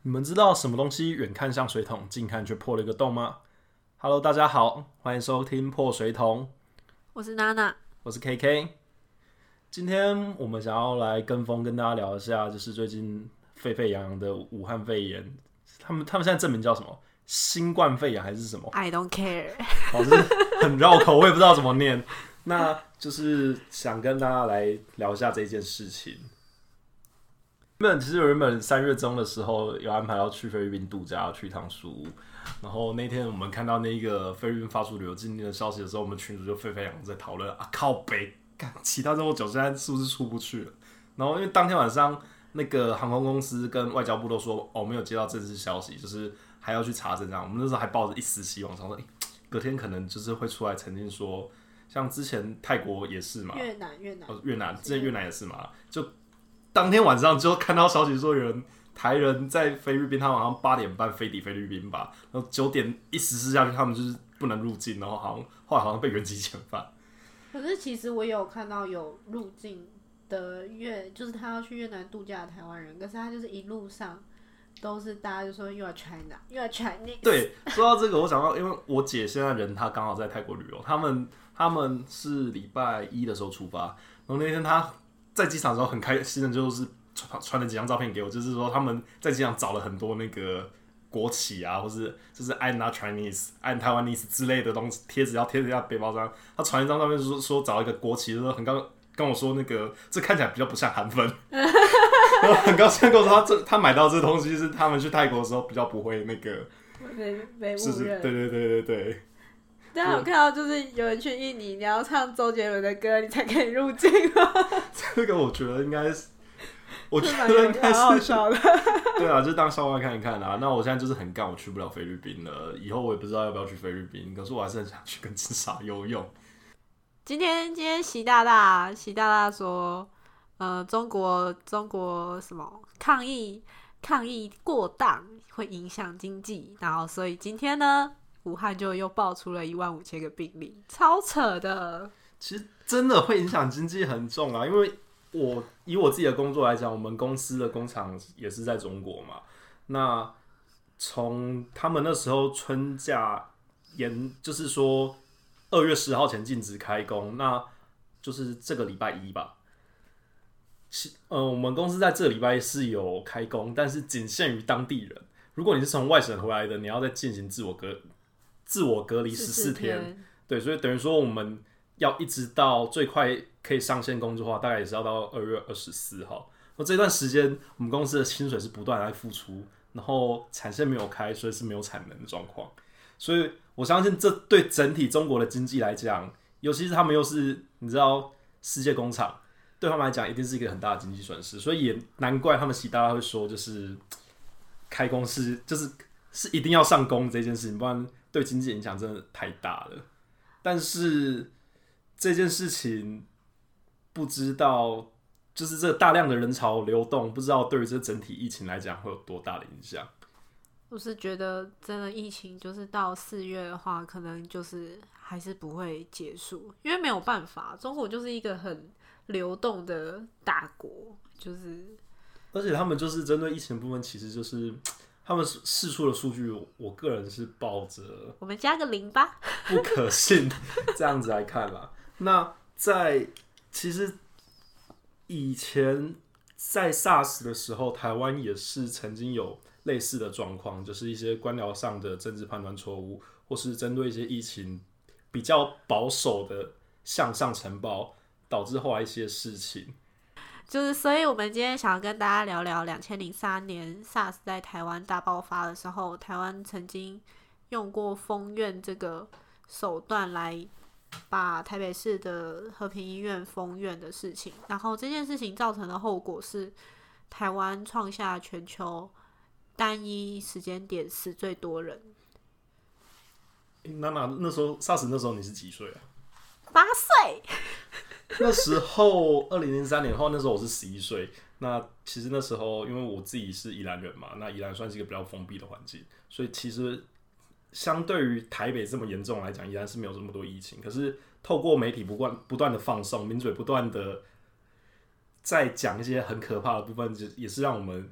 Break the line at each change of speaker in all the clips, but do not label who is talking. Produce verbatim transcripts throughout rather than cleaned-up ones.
你们知道什么东西远看像水桶，近看却破了一个洞吗 ？Hello， 大家好，欢迎收听破水桶。
我是娜娜，
我是 K K。今天我们想要来跟风，跟大家聊一下，就是最近沸沸扬扬的武汉肺炎。他们他们现在证明叫什么？新冠肺炎还是什么
？I don't care。
好，就是很绕口，我也不知道怎么念。那就是想跟大家来聊一下这件事情。原本其实原本三月中的时候有安排要去菲律宾度假，去一趟苏屋。然后那天我们看到那个菲律宾发出旅游禁令的消息的时候，我们群组就沸沸扬扬在讨论啊，靠北，干其他这么久，现在是不是出不去了？然后因为当天晚上那个航空公司跟外交部都说哦，没有接到正式消息，就是还要去查证这样。我们那时候还抱着一丝希望，想说、欸、隔天可能就是会出来澄清说，像之前泰国也是嘛，
越南越南、
哦、越南之前越南也是嘛，就。当天晚上就看到消息说有人台人在菲律宾，他们好像八点半飞抵菲律宾吧，然后九点一实施下去，他们就是不能入境，然后好像后来好像被原籍遣返。
可是其实我有看到有入境的越，就是他要去越南度假的台湾人，可是他就是一路上都是大家就说 You are China, You are Chinese。
对，说到这个，我想到，因为我姐现在人她刚好在泰国旅游，他们他们是礼拜一的时候出发，然后那天她。在机场的时候很开心的，就是传了几张照片给我，就是说他们在机场找了很多那个国旗啊，或是就是 I'm not Chinese、I'm Taiwanese 之类的东西贴纸要贴在他背包上。他传一张照片说说找一个国旗，就是很刚跟我说那个这看起来比较不像韩粉，然后很高兴跟我说他这他买到这东西是他们去泰国的时候比较不会那个
被被误认，
对对对对对。
但我看到就是有人去印尼，你要唱周杰伦的歌，你才可以入境吗？
这个我觉得应该是，我觉得应该是
好笑的。
对啊，就当笑话看一看啊。那我现在就是很干，我去不了菲律宾了。以后我也不知道要不要去菲律宾，可是我还是很想去跟金沙游泳。
今天今天习大大习大大说，呃，中国中国什么抗议抗议过当会影响经济，然后所以今天呢？武汉就又爆出了一万五千个病例，超扯的。
其实真的会影响经济很重啊，因为我以我自己的工作来讲，我们公司的工厂也是在中国嘛。那从他们那时候春假延，就是说二月十号前禁止开工，那就是这个礼拜一吧。呃，我们公司在这个礼拜是有开工，但是仅限于当地人。如果你是从外省回来的，你要再进行自我隔。自我隔离十四天，对，所以等于说我们要一直到最快可以上线工作的话，大概也是要到二月二十四号。那这段时间，我们公司的薪水是不断在付出，然后产线没有开，所以是没有产能的状况。所以我相信这对整体中国的经济来讲，尤其是他们又是你知道世界工厂，对他们来讲一定是一个很大的经济损失。所以也难怪他们习大大会说，就是开工是就是是一定要上工这件事情，不然。对经济影响真的太大了，但是这件事情不知道，就是这大量的人潮流动，不知道对于这整体疫情来讲会有多大的影响。
我是觉得真的疫情就是到四月的话，可能就是还是不会结束，因为没有办法，中国就是一个很流动的大国，就是
而且他们就是针对疫情的部分，其实就是。他们释出的数据，我个人是抱着
我们加个零吧，
不可信这样子来看啦。那在其实以前在 SARS 的时候，台湾也是曾经有类似的状况，就是一些官僚上的政治判断错误，或是针对一些疫情比较保守的向上呈报，导致后来一些事情。
就是，所以我们今天想要跟大家聊聊，两千零三年 SARS 在台湾大爆发的时候，台湾曾经用过封院这个手段来把台北市的和平医院封院的事情。然后这件事情造成的后果是，台湾创下全球单一时间点死最多人。
娜娜，那时候 SARS 那时候你是几岁啊？
八岁。
那时候二零零三年后，那时候我是十一岁。那其实那时候，因为我自己是宜兰人嘛，那宜兰算是一个比较封闭的环境，所以其实相对于台北这么严重来讲，宜兰是没有这么多疫情。可是透过媒体不断不断的放送，名嘴不断的在讲一些很可怕的部分，也是让我们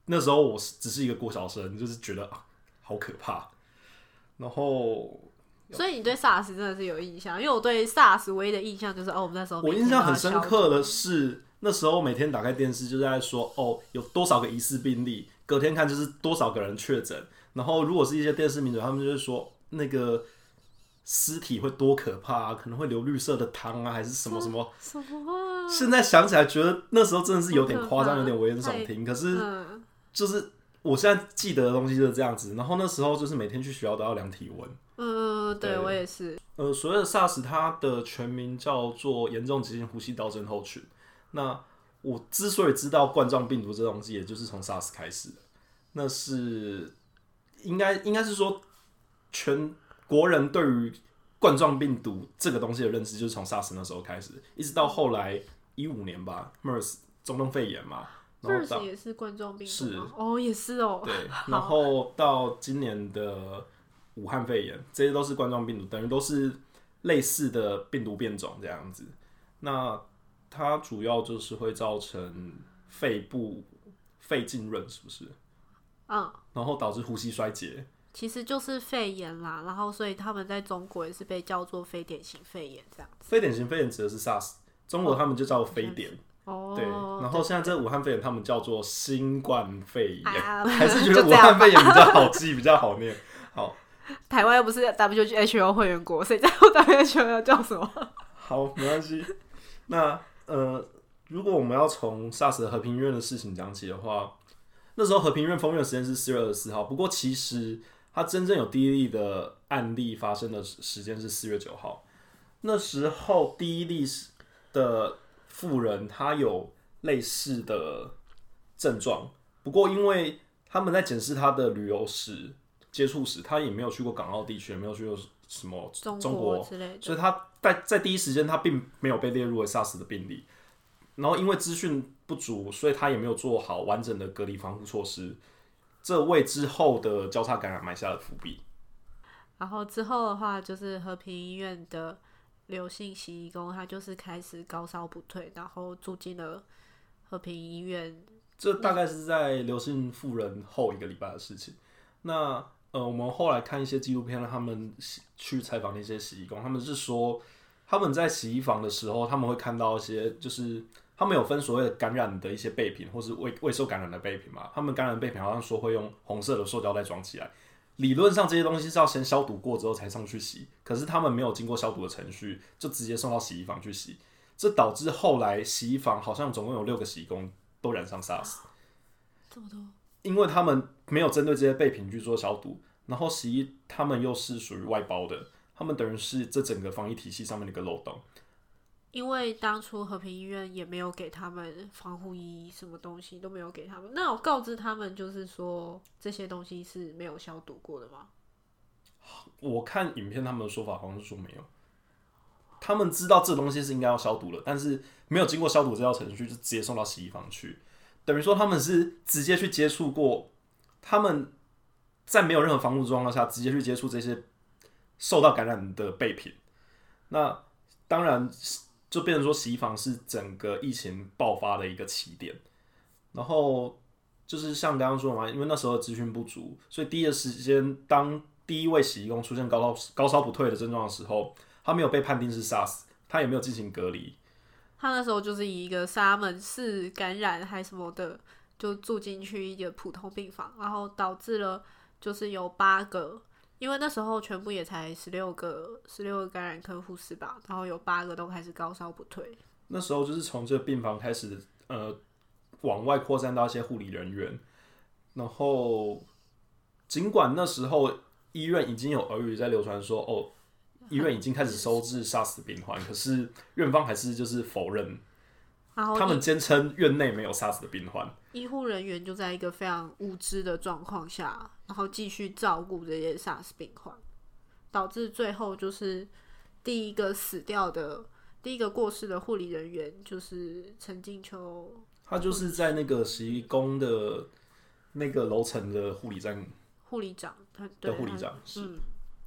那时候我只是一个国小生，就是觉得、啊、好可怕。然后，
所以你对 SARS 真的是有印象？因为我对 SARS 唯一的印象就是哦，我们那时候
我印象很深刻的是，那时候每天打开电视就在说哦，有多少个疑似病例，隔天看就是多少个人确诊。然后如果是一些电视名嘴，他们就会说那个尸体会多可怕啊，可能会流绿色的汤啊，还是什么什么
什么啊？
现在想起来觉得那时候真的是有点夸张，有点危言耸听。可是就是我现在记得的东西就是这样子。然后那时候就是每天去学校都要量体温。
嗯，对，我也是。
呃，所谓的 SARS， 它的全名叫做严重急性呼吸道症候群。那我之所以知道冠状病毒这东西，也就是从 SARS 开始的。那是应该应该是说，全国人对于冠状病毒这个东西的认知，就是从 SARS 那时候开始，一直到后来一五年吧 ，MERS 中东肺炎嘛。
MERS 也是冠状病毒
是
哦，也是哦。
对，然后到今年的武汉肺炎，这些都是冠状病毒，等于都是类似的病毒变种这样子。那它主要就是会造成肺部肺浸润，是不是？
嗯。
然后导致呼吸衰竭。
其实就是肺炎啦，然后所以他们在中国也是被叫做非典型肺炎这样子。
非典型肺炎指的是 SARS， 中国他们就叫非典。
哦，
对，然后现在这武汉肺炎他们叫做新冠肺炎，
啊、
还是觉得武汉肺炎比较好记，比较好念。好，
台湾又不是 W H O 会员国，所以在乎 W H O 要叫什么？
好，没关系。那呃，如果我们要从 SARS 的和平医院的事情讲起的话，那时候和平医院封院的时间是四月二十四号，不过其实它真正有第一例的案例发生的时间是四月九号。那时候第一例的妇人她有类似的症状，不过因为他们在检视她的旅游史、接触史，她也没有去过港澳地区，也没有去过什么中国
之类的，
所以她在在第一时间她并没有被列入为 SARS 的病例。然后因为资讯不足，所以她也没有做好完整的隔离防护措施，这为之后的交叉感染埋下了伏笔。
然后之后的话，就是和平医院的刘姓洗衣工，他就是开始高烧不退，然后住进了和平医院。
这大概是在刘姓妇人后一个礼拜的事情。那呃，我们后来看一些纪录片，他们去采访那些洗衣工，他们是说他们在洗衣房的时候，他们会看到一些，就是他们有分所谓的感染的一些备品，或是未未受感染的备品嘛。他们感染的备品好像说会用红色的塑胶袋装起来。理论上这些东西是要先消毒过之后才上去洗，可是他们没有经过消毒的程序，就直接送到洗衣房去洗，这导致后来洗衣房好像总共有六个洗衣工都染上 SARS，
这么多，
因为他们没有针对这些备品去做消毒，然后洗衣他们又是属于外包的，他们等于是这整个防疫体系上面的一个漏洞。
因为当初和平医院也没有给他们防护衣，什么东西都没有给他们。那我告知他们，就是说这些东西是没有消毒过的吗？
我看影片他们的说法好像是说没有，他们知道这东西是应该要消毒的，但是没有经过消毒这套程序，就直接送到洗衣房去。等于说他们是直接去接触过，他们在没有任何防护状况下，直接去接触这些受到感染的备品。那当然。就变成说，洗衣房是整个疫情爆发的一个起点。然后就是像刚刚说的嘛，因为那时候资讯不足，所以第一个时间，当第一位洗衣工出现高烧高烧不退的症状的时候，他没有被判定是 SARS， 他也没有进行隔离。
他那时候就是以一个沙门氏感染还什么的，就住进去一个普通病房，然后导致了就是有八个。因为那时候全部也才十六个，十六个感染科护士吧，然后有八个都开始高烧不退。
那时候就是从这个病房开始，呃，往外扩散到一些护理人员。然后，尽管那时候医院已经有耳语在流传说，哦，医院已经开始收治 SARS 病患，可是院方还是就是否认。他们坚称院内没有 SARS 的病患。
医护人员就在一个非常无知的状况下，然后继续照顾这些 SARS 病患，导致最后就是第一个死掉的、第一个过世的护理人员就是陈静秋。
他就是在那个洗衣工的那个楼层的护理站，
护理长
的护理长是。
嗯、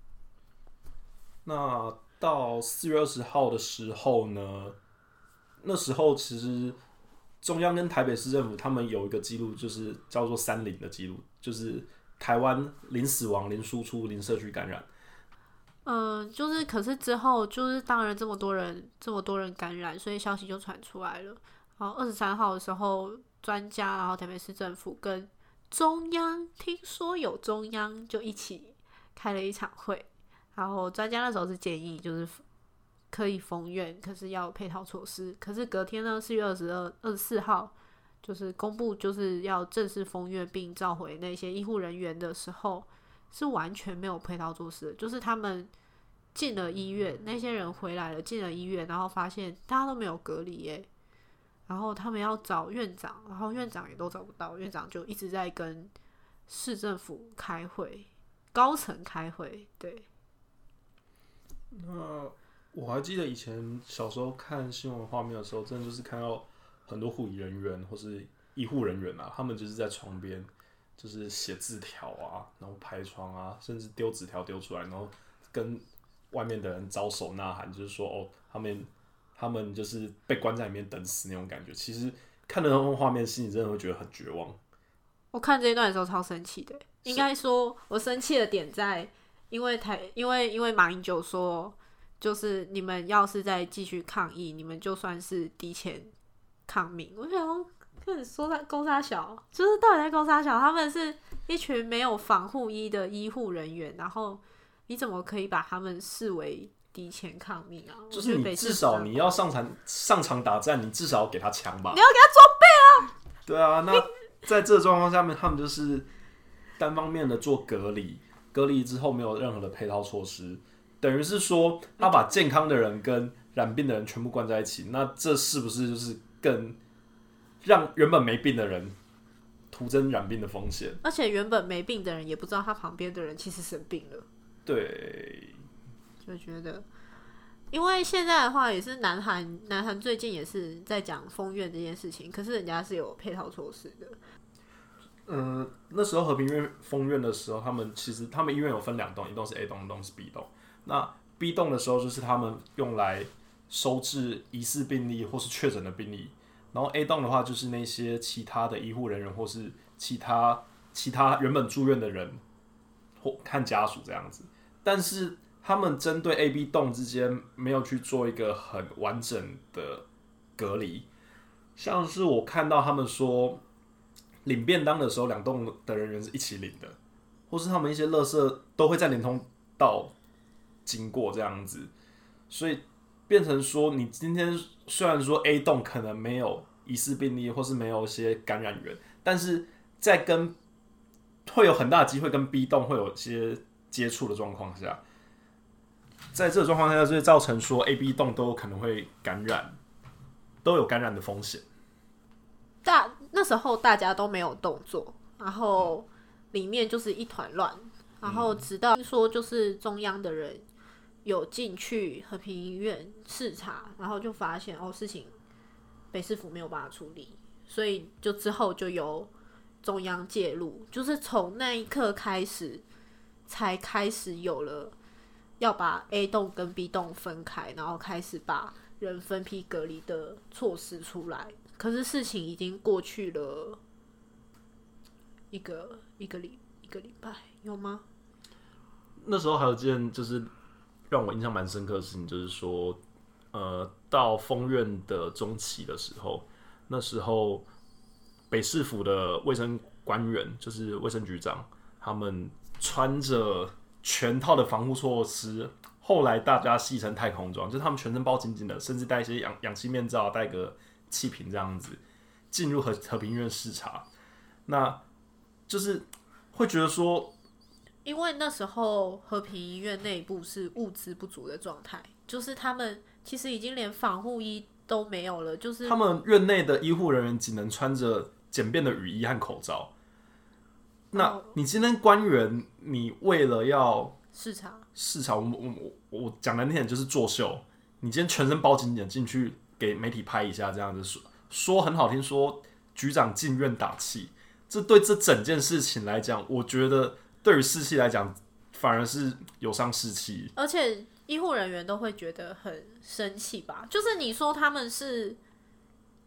那到四月二十号的时候呢？那时候其实中央跟台北市政府他们有一个记录，就是叫做三零的记录，就是台湾零死亡、零输出、零社区感染。
嗯、呃，就是可是之后就是当然这么多人这么多人感染，所以消息就传出来了。然后二十三号的时候，专家然后台北市政府跟中央，听说有中央就一起开了一场会。然后专家那时候是建议就是可以封院，可是要有配套措施。可是隔天呢，四月二十二、二十四号就是公布就是要正式封院并召回那些医护人员的时候，是完全没有配套措施的，就是他们进了医院，那些人回来了，进了医院，然后发现大家都没有隔离耶，然后他们要找院长，然后院长也都找不到，院长就一直在跟市政府开会，高层开会，对。
那我还记得以前小时候看新闻画面的时候，真的就是看到很多护理人员或是医护人员啊，他们就是在床边。就是写字条啊，然后拍窗啊，甚至丢纸条丢出来，然后跟外面的人招手呐喊，就是说哦，他们他们就是被关在里面等死那种感觉。其实看那种画面，心里真的会觉得很绝望。
我看这一段的时候超生气的，应该说我生气的点在，因为台因为因为马英九说，就是你们要是再继续抗议，你们就算是提前抗命。我想说。跟你说他攻杀小，就是到底在攻杀小？他们是一群没有防护衣的医护人员，然后你怎么可以把他们视为敌前抗命啊？
就是你至少你要上场上场打战，你至少要给他枪吧？
你要给他装备啊！
对啊，那在这个状况下面，他们就是单方面的做隔离，隔离之后没有任何的配套措施，等于是说他把健康的人跟染病的人全部关在一起，那这是不是就是更？让原本没病的人徒增染病的风险，
而且原本没病的人也不知道他旁边的人其实生病了。
对，
就觉得，因为现在的话也是南韩，南韩最近也是在讲封院这件事情，可是人家是有配套措施的。
嗯、呃，那时候和平院封院的时候，他们其实他们医院有分两栋，一栋是 A 栋，一栋是 B 栋。那 B 栋的时候就是他们用来收治疑似病例或是确诊的病例。然后 A 栋的话，就是那些其他的医护人员或是其他其他原本住院的人或看家属这样子，但是他们针对 A、B 栋之间没有去做一个很完整的隔离，像是我看到他们说领便当的时候，两栋的人员是一起领的，或是他们一些垃圾都会在连通道经过这样子，所以。变成说，你今天虽然说 A 栋可能没有疑似病例，或是没有一些感染源，但是在跟会有很大的机会跟 B 栋会有一些接触的状况下，在这个状况下，就会造成说 A、B 栋都有可能会感染，都有感染的风险。
大那时候大家都没有动作，然后里面就是一团乱，然后直到听说就是中央的人。有进去和平医院视察，然后就发现哦，事情北市府没有办法处理，所以就之后就由中央介入，就是从那一刻开始，才开始有了要把 A 栋跟 B 栋分开，然后开始把人分批隔离的措施出来。可是事情已经过去了一个一个礼一个礼拜，有吗？
那时候还有件就是。让我印象蛮深刻的事情就是说，呃，到封院的中期的时候，那时候北市府的卫生官员，就是卫生局长，他们穿着全套的防护措施，后来大家戏称太空装，就是他们全身包紧紧的，甚至戴一些氧氧气面罩，戴个气瓶这样子，进入和和平医院视察，那就是会觉得说。
因为那时候和平医院内部是物资不足的状态，就是他们其实已经连防护衣都没有了，就是
他们院内的医护人员只能穿着简便的雨衣和口罩。那你今天官员，你为了要
视察
视察，我我我讲难听点就是作秀，你今天全身包紧紧进去给媒体拍一下，这样子说说很好听，说局长进院打气，这对这整件事情来讲，我觉得。对于士气来讲，反而是有伤士气，
而且医护人员都会觉得很生气吧？就是你说他们是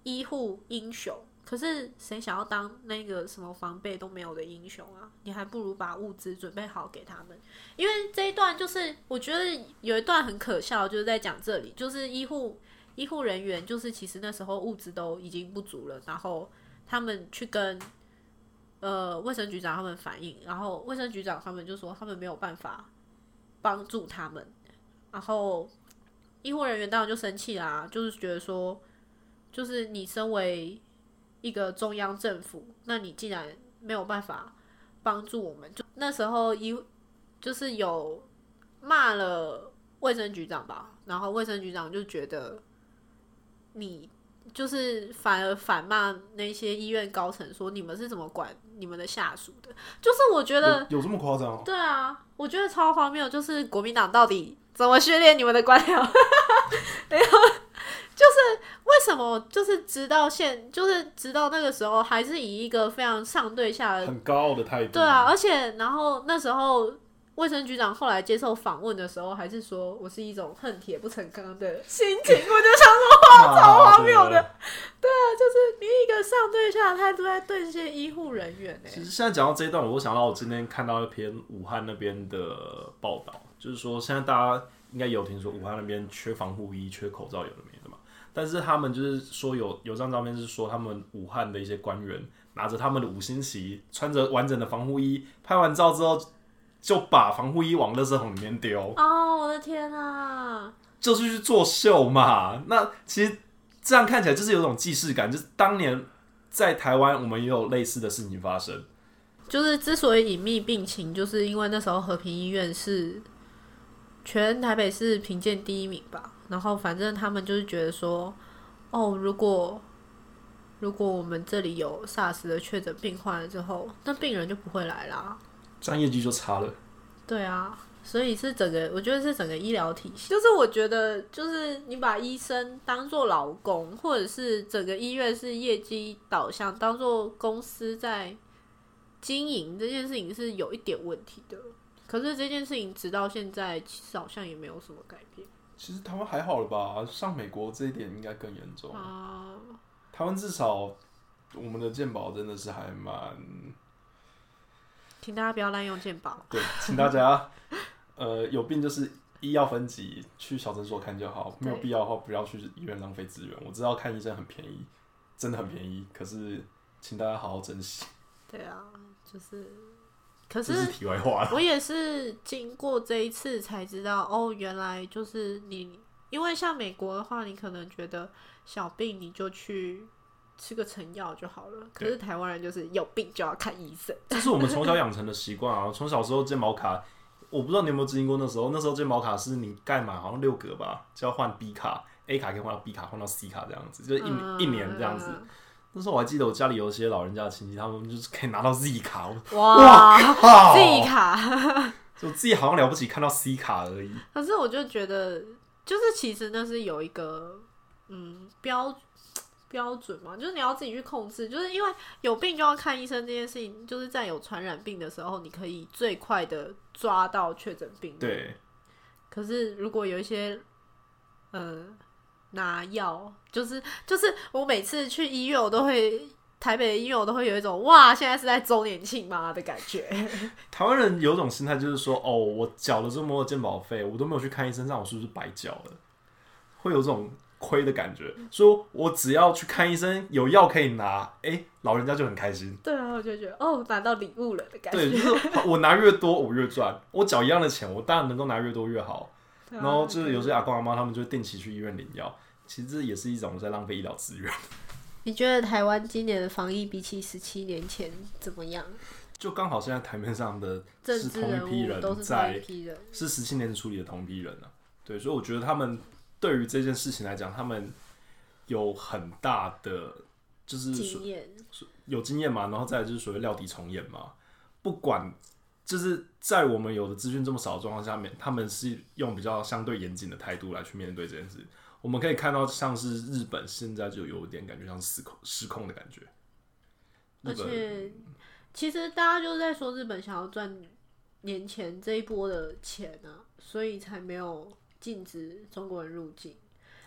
医护英雄，可是谁想要当那个什么防备都没有的英雄啊？你还不如把物资准备好给他们。因为这一段就是我觉得有一段很可笑，就是在讲这里，就是医护医护人员，就是其实那时候物资都已经不足了，然后他们去跟呃卫生局长他们反映，然后卫生局长他们就说他们没有办法帮助他们，然后医护人员当然就生气啦，就是觉得说，就是你身为一个中央政府，那你竟然没有办法帮助我们，就那时候医就是有骂了卫生局长吧，然后卫生局长就觉得你就是反而反骂那些医院高层说你们是怎么管你们的下属的，就是我觉得
有有这么夸张？
对啊，我觉得超荒谬，就是国民党到底怎么训练你们的官僚？然后就是为什么就是直到现就是直到那个时候还是以一个非常上对下的
很高傲的态度。
对啊，而且然后那时候卫生局长后来接受访问的时候，还是说我是一种恨铁不成钢的心情，我就想说哇，超荒谬的。对啊，就是你一个上对下的态度在对这些医护人员欸。
其实现在讲到这一段，我想到我今天看到一篇武汉那边的报道，就是说现在大家应该有听说武汉那边缺防护衣、缺口罩，有的没的嘛。但是他们就是说有有张照片是说他们武汉的一些官员拿着他们的五星旗，穿着完整的防护衣，拍完照之后就把防护衣往垃圾桶里面丢。
哦，我的天啊！
就是去作秀嘛。那其实这样看起来就是有种既视感，就是当年在台湾我们也有类似的事情发生。
就是之所以隐秘病情，就是因为那时候和平医院是全台北市评鉴第一名吧。然后反正他们就是觉得说，哦，如果如果我们这里有 SARS 的确诊病患了之后，那病人就不会来啦，
这样业绩就差了。
对啊，所以是整个，我觉得是整个医疗体系，就是我觉得，就是你把医生当作劳工，或者是整个医院是业绩导向，当作公司在经营这件事情是有一点问题的。可是这件事情直到现在，其实好像也没有什么改变。
其实台湾还好了吧，像美国这一点应该更严重。
啊，
台湾至少我们的健保真的是还蛮……
请大家不要滥用健保。
对，请大家呃有病就是医药分级，去小诊所看就好，没有必要的话不要去医院浪费资源。我知道看医生很便宜，真的很便宜，可是请大家好好珍惜。
对啊，就是，可
是这是题外话了。
我也是经过这一次才知道，哦，原来就是你，因为像美国的话，你可能觉得小病你就去吃个成药就好了，可是台湾人就是有病就要看医生，
这是我们从小养成的习惯啊。从小时候健保卡，我不知道你有没有执行过，那时候那时候健保卡是你盖满好像六格吧，就要换 B 卡 ，A 卡可以换到 B 卡，换到 C 卡这样子，就是一、嗯、一年这样子。那时候我还记得我家里有一些老人家的亲戚，他们就是可以拿到 Z 卡，
哇 ，Z 卡，
我自己好像了不起看到 C 卡而已。
可是我就觉得，就是其实那是有一个嗯标标准嘛，就是你要自己去控制，就是因为有病就要看医生这件事情，就是在有传染病的时候，你可以最快的抓到确诊病人。
对。
可是如果有一些呃。拿药就是就是我每次去医院，我都会台北的医院，我都会有一种哇，现在是在周年庆吗的感觉。
台湾人有一种心态，就是说哦，我缴了这么多健保费，我都没有去看医生，这样我是不是白缴了？会有这种亏的感觉。说我只要去看医生，有药可以拿，哎、欸，老人家就很开心。
对啊，我就觉得哦，拿到礼物了的感觉。
对，就是我拿越多，我越赚。我缴一样的钱，我当然能够拿越多越好。然后就是有些阿公阿妈，他们就定期去医院领药。其实这也是一种在浪费医疗资源。
你觉得台湾今年的防疫比起十七年前怎么样？
就刚好现在台面上的是同一批人，在是十七年处理的同一批人啊。对，所以我觉得他们对于这件事情来讲，他们有很大的就是
经验，
有经验嘛，然后再来就是所谓料敌从严嘛。不管就是在我们有的资讯这么少的状况下面，他们是用比较相对严谨的态度来去面对这件事。我们可以看到，像是日本现在就有点感觉像失控失控的感觉。
而且，其实大家就是在说日本想要赚年前这一波的钱啊，所以才没有禁止中国人入境。而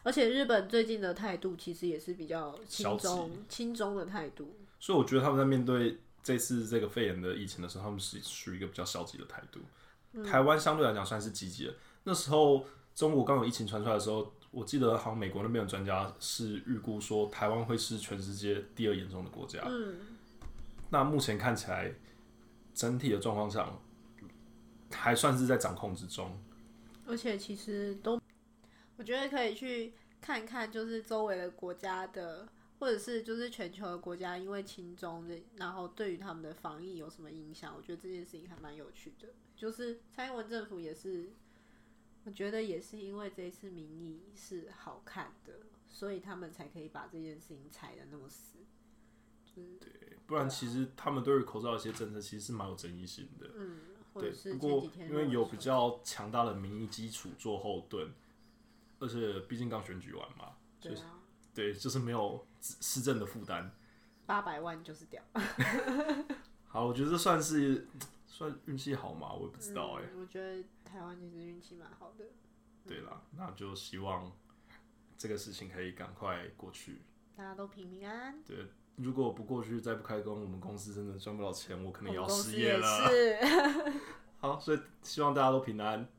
而且日本最近的态度其实也是比较轻
消
中
极
轻中的态度。
所以我觉得他们在面对这次这个肺炎的疫情的时候，他们是属于一个比较消极的态度。
嗯、
台湾相对来讲算是积极的。那时候中国刚有疫情传出来的时候，我记得好像美国那边的专家是预估说台湾会是全世界第二严重的国家。
嗯，
那目前看起来整体的状况上还算是在掌控之中。
而且其实都，我觉得可以去看看，就是周围的国家的，或者是就是全球的国家，因为轻中的，然后对于他们的防疫有什么影响？我觉得这件事情还蛮有趣的。就是蔡英文政府也是，我觉得也是因为这一次民意是好看的，所以他们才可以把这件事情踩得那么死。就是、
对，不然其实他们对于口罩的一些政策其实是蛮有争议性的。
嗯，或
对
者，是
不过
前几天
因为有比较强大的民意基础做后盾，而且毕竟刚选举完嘛，
对啊，
对，就是没有施政的负担。
八百万就是屌。
好，我觉得这算是算运气好吗？我也不知道哎、
嗯。我觉得台湾其实运气蛮好的。
对啦，那就希望这个事情可以赶快过去，
大家都平平安安。
对。如果不过去，再不开工，我们公司真的赚不了钱，我可能也要
我们公司
失业了。
也是
好，所以希望大家都平安。